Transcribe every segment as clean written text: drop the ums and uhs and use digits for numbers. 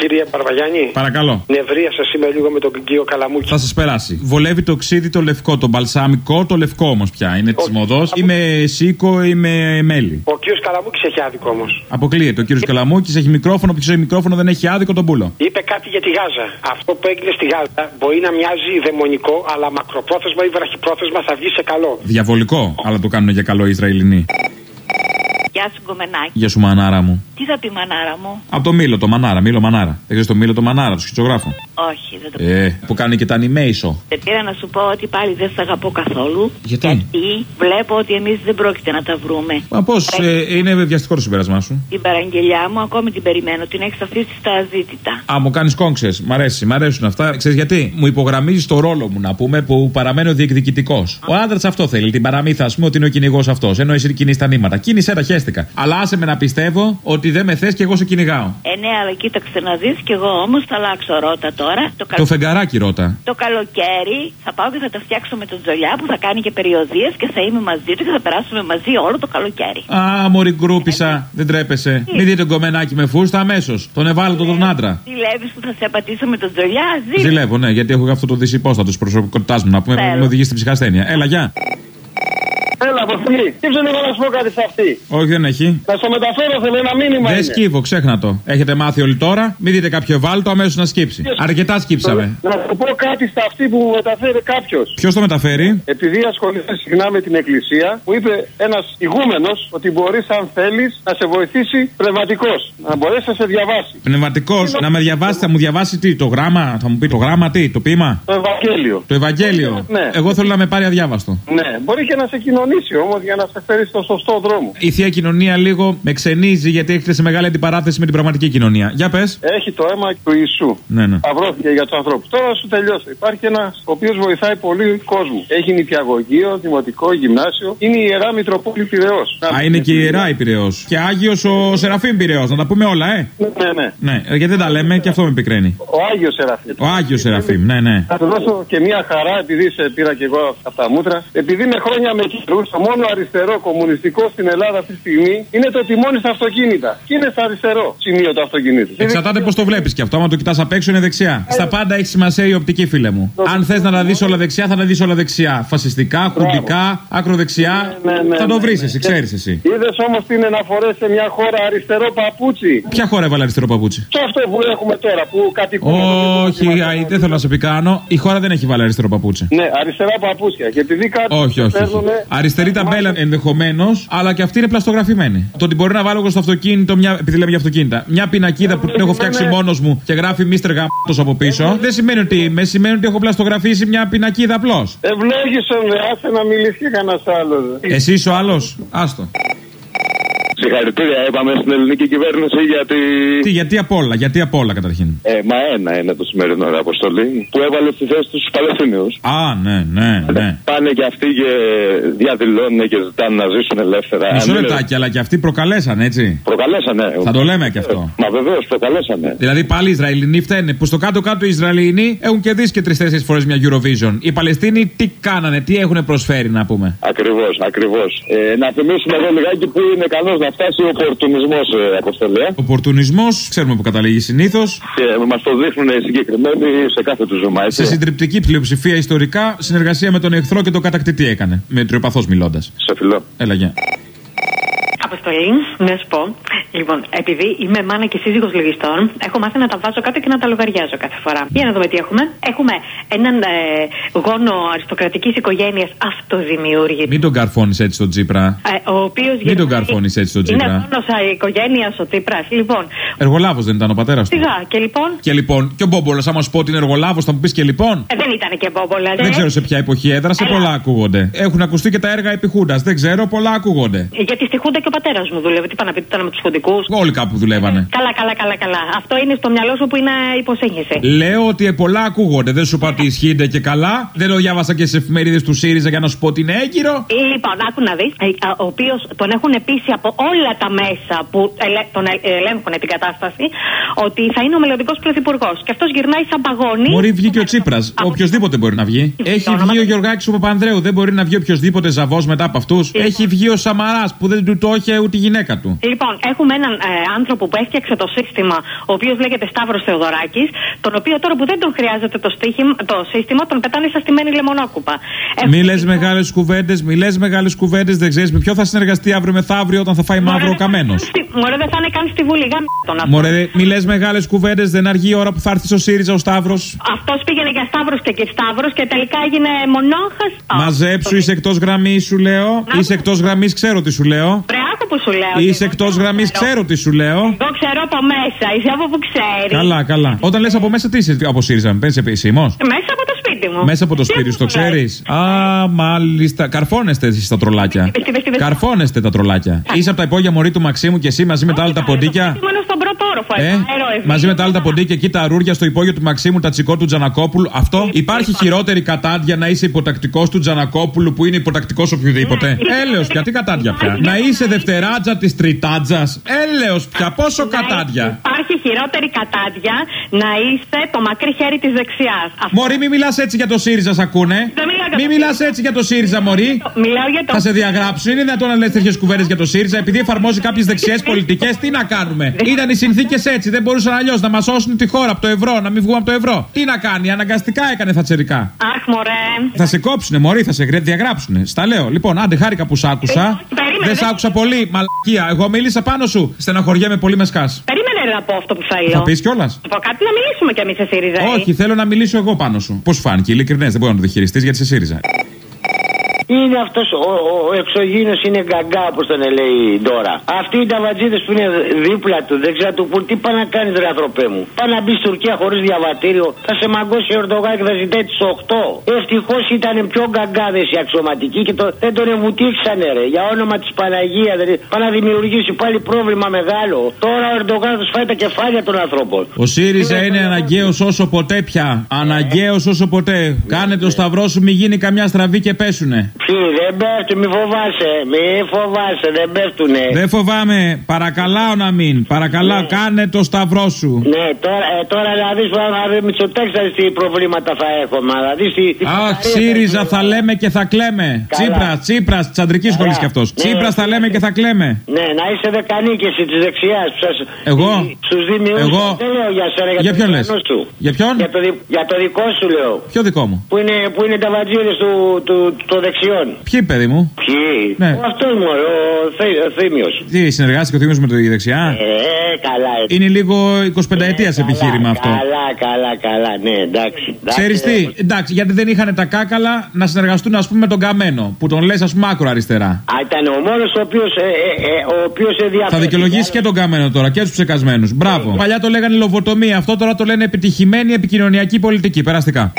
Κύριε Μπαρβαγιάννη. Παρακαλώ. Νευρίασα σήμερα λίγο με τον κύριο Καλαμούκη. Θα σας περάσει. Βολεύει το ξύδι το λευκό, το μπαλσάμικο το λευκό όμως πια. Είναι της μοδός. Ή με σίκο ή με μέλι. Ο κύριος Καλαμούκης έχει άδικο όμως. Αποκλείεται. Ο κύριος Καλαμούκης έχει μικρόφωνο. Ποιος έχει μικρόφωνο δεν έχει άδικο τον πούλο. Είπε κάτι για τη Γάζα. Αυτό που έγινε στη Γάζα μπορεί να μοιάζει δαιμονικό, αλλά μακροπρόθεσμα ή βραχυπρόθεσμα θα βγει σε καλό. Διαβολικό, αλλά το κάνουν για καλό οι Ισραηλινοί. Γεια σου, Γκομενάκη. Γεια σου, μανάρα μου. Τι θα πει μανάρα μου? Από το Μήλο, το μανάρα. Μήλο μανάρα. Δεν ξέρεις το Μήλο το μανάρα, το σκητσογράφο. Όχι, δεν το Που κάνει και τα animation. Πήρα να σου πω ότι πάλι δεν σ' αγαπώ καθόλου. Γιατί βλέπω ότι εμείς δεν πρόκειται να τα βρούμε. Μα πώς, είναι βιαστικό το συμπέρασμά σου. Την παραγγελιά μου ακόμη την περιμένω. Την έχεις αφήσει στα αζήτητα. Α, μου κάνεις κόγξες. Μ' αρέσουν αυτά. Ξέρεις γιατί? Μου υπογραμμίζεις το ρόλο μου, να πούμε, που παραμένω διεκδικητικός. Ο άντρας αυτό θέλει. Την παραμύθα, ας πούμε, ότι είναι ο κυνηγός αυτός. Ενώ εσύ κυνηγείς τα νήματα. Κίνησέ τα, χέστηκα. Αλλά άσε με να πιστεύω ότι δεν με θες και εγώ σε κυνηγάω. Ναι, αλλά κοίταξε να δεις, και εγώ όμως θα αλλάξω ρότα τώρα. Το φεγγαράκι ρότα. Το καλοκαίρι θα πάω και θα τα φτιάξω με τον Τζολιά που θα κάνει και περιοδίες και θα είμαι μαζί του και θα περάσουμε μαζί όλο το καλοκαίρι. Α, μωρή γκρούπισα, δεν τρέπεσαι. Μην δείτε τον κομμενάκι με φούστα αμέσως. Τον ευάλωτο τον άντρα. Ζηλεύεις που θα σε απατήσω με τον Τζολιά? Ζηλεύω, ναι, γιατί έχω αυτό το δυσυπόστατο τη προσωπικότητά μου. Να πούμε, με οδηγεί στην ψυχασθένεια. Έλα, γεια. Έλα, Αποστολή. Τι ψώνει να σου πω κάτι σε αυτή? Όχι, δεν έχει. Να στο μεταφέρω, θέλω ένα μήνυμα. Δεν σκύβω, ξέχνα το. Έχετε μάθει όλοι τώρα. Μην δείτε κάποιο ευάλωτο, αμέσως να σκύψει. Αρκετά σκύψαμε. Να σου πω κάτι στα αυτή που μου μεταφέρει κάποιος. Ποιος το μεταφέρει? Επειδή ασχολείται συχνά με την εκκλησία, μου είπε ένας ηγούμενος ότι μπορείς, αν θέλεις, να σε βοηθήσει πνευματικός. Να μπορέσει να σε διαβάσει. Πνευματικός, να με διαβάσει, θα μου διαβάσει τι? Το γράμμα, θα μου πει το γράμμα, τι? Το ποίημα? Το Ευαγγέλιο. Το Ευαγγέλιο. Ναι. Εγώ θέλω να με πάρει αδιάβαστο. Ναι, μπορεί και να σε κοινωνήσει όμως για να σε φέρει στο σωστό δρόμο. Η θεία κοινωνία λίγο με ξενίζει γιατί έχετε σε μεγάλη αντιπαράθεση με την πραγματική κοινωνία. Για πες. Έχει το αίμα του Ιησού. Ναι. Σταυρώθηκε για τους ανθρώπους. Τώρα σου τελειώσω. Υπάρχει ένας ο οποίος βοηθάει πολύ κόσμο. Έχει νηπιαγωγείο, δημοτικό, γυμνάσιο. Είναι η Ιερά Μητροπόλη Πειραιώς. Είναι και η Ιερά η Πειραιώς. Και Άγιος ο Σεραφείμ Πειραιώς. Να τα πούμε όλα, Ναι, γιατί δεν τα λέμε και αυτό με πικραίνει. Ο Άγιος Σεραφείμ. Ο Άγιος Σεραφείμ, ναι. Θα του δώσω και μια χαρά, επειδή σε πήρα και εγώ από τα μούτρα. Επειδή είναι χρόνια με καιρούς, το μόνο αριστερό κομμουνιστικό στην Ελλάδα αυτή τη στιγμή είναι το τιμόνι στα αυτοκίνητα. Και είναι στα αριστερό σημείο του αυτοκινήτου. Εξαρτάται πώς το βλέπεις και αυτό. Άμα το κοιτάς απ' έξω είναι δεξιά. Στα πάντα έχει σημασία η οπτική, φίλε μου. Αν θες να τα δεις όλα δεξιά, θα τα δεις όλα δεξιά. Φασιστικά, χουντικά, ακροδεξιά. Θα το βρεις εσύ, ξέρεις εσύ. Είδες όμως τι είναι να φορές σε μια χώρα αριστερό παπούτσι? Ποια χώρα έβαλε αριστερό παπούτσι? Και αυτό που έχουμε τώρα που κατοικούμε. Όχι, δεν θέλω να σε πικράνω. Η χώρα δεν έχει βάλει αριστερό παπούτσι. Ναι, αριστερά παπούτσια. Και επειδή κάτι. Όχι. Αριστερή ταμπέλα ενδεχομένως, αλλά και αυτή είναι πλαστογραφημένη. Το ότι μπορεί να βάλω εγώ στο αυτοκίνητο, επειδή λέμε για αυτοκίνητα, μια πινακίδα που την έχω φτιάξει μόνος μου και γράφει Mr. Γαμπτός από πίσω, δεν σημαίνει ότι είμαι, σημαίνει ότι έχω πλαστογραφήσει μια πινακίδα απλώς. Ευλόγησον, άσε να μιλήσει και κανένας άλλος. Εσύ είσαι ο άλλος, άστο. Συγχαρητήρια, είπαμε στην ελληνική κυβέρνηση γιατί. Γιατί απ' όλα καταρχήν. Μα ένα είναι το σημερινό Αποστολή που έβαλε στη θέση τους Παλαιστίνιους. Α, ναι. Πάνε και αυτοί και διαδηλώνουν και ζητάνε να ζήσουν ελεύθερα. Μισό λεπτάκι, αλλά και αυτοί προκαλέσανε, έτσι. Προκαλέσανε. Θα το λέμε και αυτό. Μα βεβαίως προκαλέσανε. Δηλαδή πάλι οι Ισραηλινοί φταίνε που στο κάτω-κάτω οι Ισραηλινοί έχουν κερδίσει και 3-4 φορές μια Eurovision. Οι Παλαιστίνοι τι κάνανε, τι έχουν προσφέρει να πούμε. Ακριβώς. Να θυμίσουμε εδώ λιγάκι που είναι ικανός να φτάσει ο οπορτουνισμός, Αποστολή. Ο οπορτουνισμός, ξέρουμε που καταλήγει συνήθως. Και μας το δείχνουν οι συγκεκριμένοι σε κάθε του ζώμα. Σε συντριπτική πλειοψηφία ιστορικά, συνεργασία με τον εχθρό και τον κατακτητή έκανε. Μετριοπαθώς μιλώντας. Σε φιλό. Έλα, γεια. Αποστολή, να σου πω. Λοιπόν, επειδή είμαι μάνα και σύζυγος λογιστών, έχω μάθει να τα βάζω κάτω και να τα λογαριάζω κάθε φορά. Για να δούμε τι έχουμε. Έχουμε έναν γόνο αριστοκρατικής οικογένειας αυτοδημιούργητη. Μην τον καρφώνεις έτσι τον Τσίπρα. Ο οποίος Μην τον καρφώνεις έτσι τον Τσίπρα. Είναι γόνος οικογένειας ο Τσίπρας. Λοιπόν. Εργολάβος δεν ήταν ο πατέρας του? Σιγά, και λοιπόν. Και ο Μπόμπολας, άμα σου πω ότι είναι εργολάβος, θα μου πεις και λοιπόν. Δεν ήταν και Μπόμπολας. Δεν ξέρω σε ποια εποχή έδρασε, πολλά ακούγονται. Έχουν ακουστεί και τα έργα επί Χούντας. Δεν ξέρω, πολλά ακούγονται. Γιατί στη Χούντα και ο πατέρας μου δούλευε. Τι πάνε να πει, ήταν με τους χουντικούς. Όλοι κάπου δουλεύανε. Καλά. Αυτό είναι στο μυαλό σου που είναι υποσύγχυση. Λέω ότι πολλά ακούγονται. Δεν σου είπα ότι ισχύεται και καλά. Δεν το διάβασα και σε εφημερίδες του ΣΥΡΙΖΑ για να σου πω ότι είναι έγκυρο. Λοιπόν, άκου να δεις. Ο οποίος τον έχουν πείσει από όλα τα μέσα που τον ελέγχουν την κατάσταση ότι θα είναι ο μελλοντικός πρωθυπουργός. Και αυτός γυρνάει σαν παγόνι. Μπορεί βγει και ο Τσίπρας. Οποιοςδήποτε μπορεί να βγει. Έχει βγει ο Γιωργάκης ο Παπανδρέου. Δεν μπορεί να βγει οποιοδήποτε ζαβός μετά από αυτούς. Έχει βγει ο Σαμαράς που δεν του το είχε ούτε η γυναίκα του. Λοιπόν, έχουμε έναν άνθρωπο που έφτιαξε το σύστημα, ο οποίος λέγεται Σταύρος Θεοδωράκης, τον οποίο τώρα που δεν τον χρειάζεται το σύστημα, τον πετάνε σαν στημένη λεμονόκουπα. Μη λες μεγάλες κουβέντες, δεν ξέρεις με ποιο θα συνεργαστεί αύριο μεθαύριο όταν θα φάει μαύρο ο καμένος. Μωρέ, δεν θα είναι καν στη Βουλή, τον αυτό. Μωρέ, μη λες μεγάλες κουβέντες, δεν αργεί η ώρα που θα έρθει στο ΣΥΡΙΖΑ ο Σταύρος. Αυτός πήγαινε για Σταύρος και Σταύρος και τελικά έγινε μονάχας. Μαζέψου, είσαι εκτός γραμμής, σου λέω. Είσαι εκτός γραμμής, ξέρω τι σου λέω. Που σου λέω. Είσαι εκτός γραμμής, ξέρω τι σου λέω. Εγώ ξέρω από μέσα, είσαι από που ξέρει. Καλά. Όταν λες από μέσα, τι είσαι από ΣΥΡΙΖΑ, παίρνεις επισήμως. Μέσα από το σπίτι μου. Μέσα από το σπίτι σου, το ξέρεις. Α, μάλιστα. Καρφώνεστε εσείς τα τρολάκια. Καρφώνεστε τα τρολάκια. Είσαι από τα υπόγεια μωρή του Μαξίμου και εσύ μαζί με τα άλλα τα ποντίκια. Μαζί με τα άλλα τα ποντίκια εκεί τα αρούρια στο υπόγειο του Μαξίμου, τα τσικό του Τζανακόπουλου. Αυτό υπάρχει χειρότερη κατάντια να είσαι υποτακτικός του Τζανακόπουλου που είναι υποτακτικός οποιοδήποτε. Έλεος πια, τι κατάντια πια. Να είσαι δευτεράτζα της τριτάτζας. Έλεος πια, πόσο κατάντια. Υπάρχει χειρότερη κατάντια να είσαι το μακρύ χέρι της δεξιάς. Μωρή, μη μιλάς έτσι για το ΣΥΡΙΖΑ, σ' ακούνε. Μη μιλάς έτσι για το ΣΥΡΙΖΑ, Μωρή. Θα σε διαγράψουν. Είναι δυνατόν να λες τέτοιες κουβέντες για το ΣΥΡΙΖΑ επειδή εφαρμόζει κάποιες δεξιές πολιτικές. Τι να κάνουμε. Ήταν οι συνθήκες έτσι. Δεν μπορούσαν αλλιώς να μας σώσουν τη χώρα από το ευρώ, να μην βγούμε από το ευρώ. Τι να κάνει, αναγκαστικά έκανε θατσερικά. Αχ, μωρέ. Θα σε κόψουνε, Μωρή, θα σε διαγράψουνε. Στα λέω. Λοιπόν, άντε, χάρηκα που σ' άκουσα. Δεν σ' άκουσα πολύ, μαλακία. Εγώ μίλησα πάνω σου. Στεναχωριέμαι πολύ με σκάς. Περίμενε να πω αυτό που θέλω. Θα πεις κιόλας. Θα πω κάτι να μιλήσουμε κι εμείς σε ΣΥΡΙΖΑ. Όχι, θέλω να μιλήσω εγώ πάνω σου. Πώς φάνηκε, ειλικρινές, δεν μπορεί να το διχειριστείς γιατί σε ΣΥΡΙΖΑ. Είναι αυτός ο εξωγήινος, είναι γκαγκά, όπως τον λέει τώρα. Αυτοί οι ταβατζίδες που είναι δίπλα του, δεξιά του, που τι πάει να κάνει, ρε ανθρωπέ μου. Πάει να μπει στην Τουρκία χωρίς διαβατήριο, θα σε μαγκώσει ο Ερντογάν και θα ζητάει τις 8. Ευτυχώς ήταν πιο γκαγκάδες οι αξιωματικοί και δεν τον εμβουτήξανε, ρε. Για όνομα της Παναγίας, δηλαδή, πάει να δημιουργήσει πάλι πρόβλημα μεγάλο. Τώρα ο Ερντογάν θα τους φάει τα κεφάλια των ανθρώπων. Ο ΣΥΡΙΖΑ είναι αναγκαίος όσο ποτέ πια. Αναγκαίος όσο ποτέ. Κάνε το σταυρό σου, μη γίνει καμιά στραβή και πέσουνε. Δεν πέφτουν, μη φοβάσαι, δεν πέφτουνε. Δεν φοβάμαι, παρακαλάω να μην. Παρακαλάω, ναι. Κάνε το σταυρό σου. Ναι, τώρα να δεις Μητσοτάκης τι προβλήματα θα έχουμε. Αχ, ΣΥΡΙΖΑ θα λέμε και θα κλαίμε. Τσίπρας, της αντρικής σχολής κι αυτός. Τσίπρας θα λέμε και θα κλαίμε. Ναι, να είσαι δεκανίκηση της δεξιάς. Εγώ. Στους δημιουργούς. Δεν λέω για σένα, για ποιον λες? Για ποιον? Για το δικό σου λέω. Ποιο δικό μου? Που είναι τα βατζίδες των δεξιών. Ποιοι, παιδί μου? Ποιοι? Ναι. Αυτό μου, ο Θήμιος. Τι, συνεργάστηκε ο Θήμιος με τη δεξιά? Καλά. Είναι λίγο 25 ετίας επιχείρημα αυτό. Καλά, ναι, εντάξει. Ξέρεις τι, εντάξει, γιατί δεν είχαν τα κάκαλα να συνεργαστούν, ας πούμε, με τον Καμένο, που τον λες, ας πούμε, άκρο αριστερά. Ήταν ο μόνος ο οποίος ενδιαφέρει. Θα δικαιολογήσει και τον Καμένο τώρα και τους ψεκασμένους. Μπράβο. Παλιά το λέγανε λοβοτομία, αυτό τώρα το λένε επιτυχημένη επικοινωνιακή πολιτική. Περαστικά.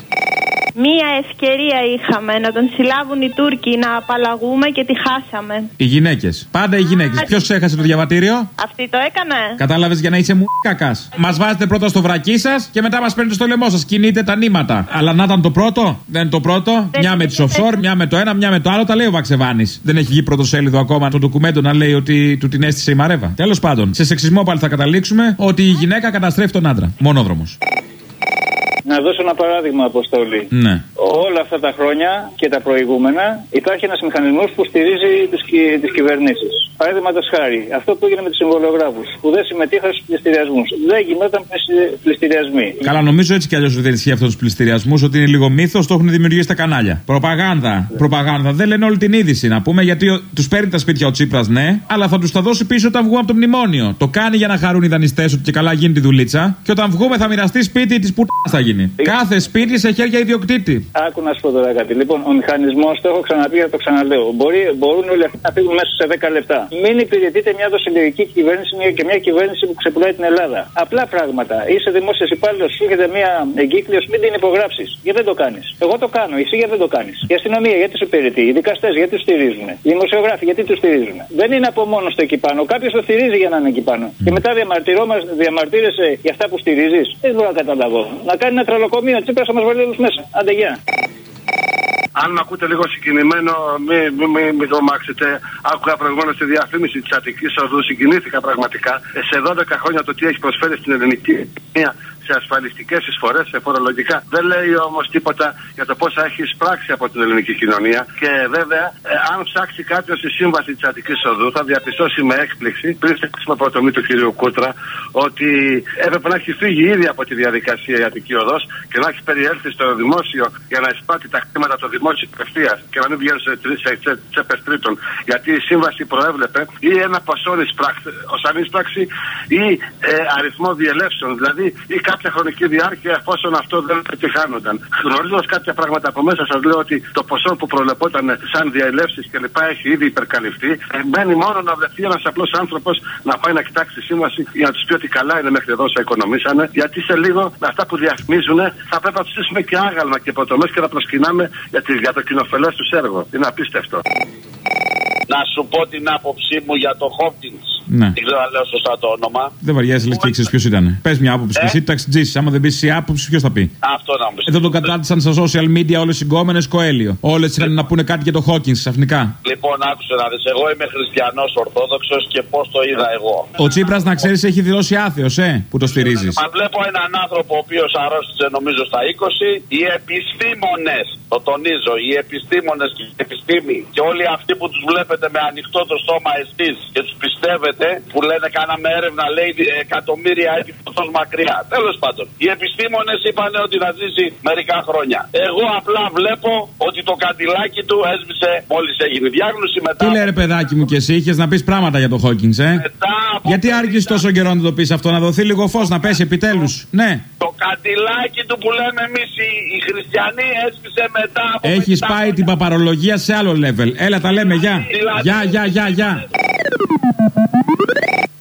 Μία ευκαιρία είχαμε να τον συλλάβουν οι Τούρκοι, να απαλλαγούμε και τη χάσαμε. Οι γυναίκες. Πάντα οι γυναίκες. Ποιος ξέχασε το διαβατήριο? Αυτή το έκανε. Κατάλαβες, για να είσαι κακάς. Μας βάζετε πρώτα στο βρακί σας και μετά μας παίρνετε στο λαιμό σας. Κινείτε τα νήματα. Αλλά να ήταν το πρώτο. Δεν είναι το πρώτο. Μια με τις offshore, μια με το ένα, μια με το άλλο. Τα λέει ο Βαξεβάνης. Δεν έχει βγει πρωτοσέλιδο ακόμα το ντοκουμέντο να λέει ότι του την έστησε η Μαρέβα. Τέλος πάντων, σε σεξισμό πάλι θα καταλήξουμε ότι η γυναίκα καταστρέφει τον άντρα. Μονόδρομος. Να δώσω ένα παράδειγμα, Αποστόλη. Ναι. Όλα αυτά τα χρόνια και τα προηγούμενα υπάρχει ένας μηχανισμός που στηρίζει τις κυβερνήσεις. Παραδείγματος χάρη, αυτό που έγινε με τους συμβολογράφους που δεν συμμετείχαν στους πληστηριασμούς. Δεν γινόταν πληστηριασμοί. Καλά, νομίζω έτσι κι αλλιώς δεν ισχύει αυτό τους πληστηριασμούς, ότι είναι λίγο μύθος, το έχουν δημιουργήσει τα κανάλια. Προπαγάνδα. Δεν λένε όλη την είδηση να πούμε, γιατί τους παίρνει τα σπίτια ο Τσίπρας, ναι, αλλά θα τους τα δώσει πίσω όταν βγούμε από το μνημόνιο. Το κάνει για να χαρούν οι δανειστές ότι και καλά γίνει τη δουλίτσα, και όταν βγούμε θα μοιραστεί σπίτι της πουτάνας θα γίνει. Κάθε σπίτι σε χέρια ιδιοκτήτη. Άκου να σου πω τώρα κάτι. Λοιπόν, ο μηχανισμός, το έχω ξαναπεί και το ξαναλέω. Μπορούν όλοι αυτοί να φύγουν μέσα σε 10 λεπτά. Μην υπηρετείτε μια δοσυλλογική κυβέρνηση και μια κυβέρνηση που ξεπουλάει την Ελλάδα. Απλά πράγματα. Είσαι δημόσιος υπάλληλος, σου έρχεται μια εγκύκλειος, μην την υπογράψεις. Γιατί δεν το κάνεις? Εγώ το κάνω, εσύ γιατί δεν το κάνεις? Η αστυνομία γιατί σου υπηρετεί? Οι δικαστές γιατί του στηρίζουν? Οι δημοσιογράφοι γιατί του στηρίζουν? Δεν είναι από μόνο το εκεί πάνω. Κάποιος το στηρίζει για να είναι εκεί πάνω. Και μετά διαμαρτύρεσαι για αυτά που στηρίζεις. Δεν μπορώ να καταλάβω. Να κάνει ένα τρελοκομείο, Τσίπρας θα μας βάλει όλους μέσα. Άντε, γεια. Αν με ακούτε λίγο συγκινημένο, μην τρομάξετε. Άκουγα προηγουμένως τη διαφήμιση της Αττικής Οδού, συγκινήθηκα πραγματικά. Σε 12 χρόνια το τι έχει προσφέρει στην ελληνική κοινωνία, σε ασφαλιστικές εισφορές, σε φορολογικά. Δεν λέει όμως τίποτα για το πόσα έχει εισπράξει από την ελληνική κοινωνία. Και βέβαια, αν ψάξει κάποιος τη σύμβαση της Αττικής Οδού, θα διαπιστώσει με έκπληξη, πριν στείλουμε προτομή του κ. Κούτρα, ότι έπρεπε να έχει φύγει ήδη από τη διαδικασία η Αττική Οδός και να έχει περιέλθει στο δημόσιο για να εισπράττει τα χρήματα του δημόσιου απευθείας και να μην βγαίνει σε τσέπες τρίτων. Γιατί η σύμβαση προέβλεπε ή ένα ποσό ως ανίσπραξη ή αριθμό διελεύσεων, δηλαδή ή κάποια χρονική διάρκεια εφόσον αυτό δεν επιτυχάνονταν. Γνωρίζοντας κάποια πράγματα από μέσα, σας λέω ότι το ποσό που προβλεπόταν σαν διαελεύσεις και λοιπά έχει ήδη υπερκαλυφθεί. Μένει μόνο να βρεθεί ένας απλός άνθρωπος να πάει να κοιτάξει τη σύμβαση για να τους πει ότι καλά είναι μέχρι εδώ, σε οικονομήσανε. Γιατί σε λίγο με αυτά που διαφημίζουν θα πρέπει να τους στήσουμε και άγαλμα και προτομές και να προσκυνάμε για το κοινοφελές τους έργο. Είναι απίστευτο. Να σου πω την άποψή μου για το Hopkins. Ναι. Δεν ξέρω αν λέω σωστά το όνομα. Δεν βαριέσαι, λες και ξέρεις ποιος ήταν. Πες μια άποψη και εσύ ταξιτζήσεις. Άμα δεν πεις εσύ άποψη, ποιος θα πει. Αυτό να μου πεις. Εδώ τον κατάρτισαν στα social media όλες οι συγκόμενες Κοέλιο. Όλες είχαν να πούνε κάτι για το Hawkins ξαφνικά. Λοιπόν, άκουσε να δεις. Εγώ είμαι χριστιανός Ορθόδοξος και πώς το είδα εγώ. Ο Τσίπρας, να ξέρεις, έχει δηλώσει άθεος, που το στηρίζεις. Μα βλέπω έναν άνθρωπο ο οποίος αρρώστησε νομίζω στα 20. Οι επιστήμονες, το τονίζω, οι επιστήμονες και η επιστήμη και όλοι αυτοί που τους βλέπετε με ανοιχτό το στόμα εσείς και τους πιστεύετε, που λένε κάναμε έρευνα, λέει εκατομμύρια έτη τόσο μακριά. Τέλος πάντων, οι επιστήμονες είπαν ότι θα ζήσει μερικά χρόνια. Εγώ απλά βλέπω ότι το καντιλάκι του έσβησε μόλις έγινε διάγνωση μετά. Τι λέει ρε παιδάκι μου, και εσύ είχες να πεις πράγματα για το Hawkins, Γιατί άργησες τόσο καιρό να το πεις αυτό, να δοθεί λίγο φως, να πέσει επιτέλους. Ναι. Το καντιλάκι του που λέμε εμείς οι χριστιανοί έσβησε μετά από. Έχεις πάει την παπαρολογία σε άλλο level. Έλα τα λέμε, γεια. Γεια.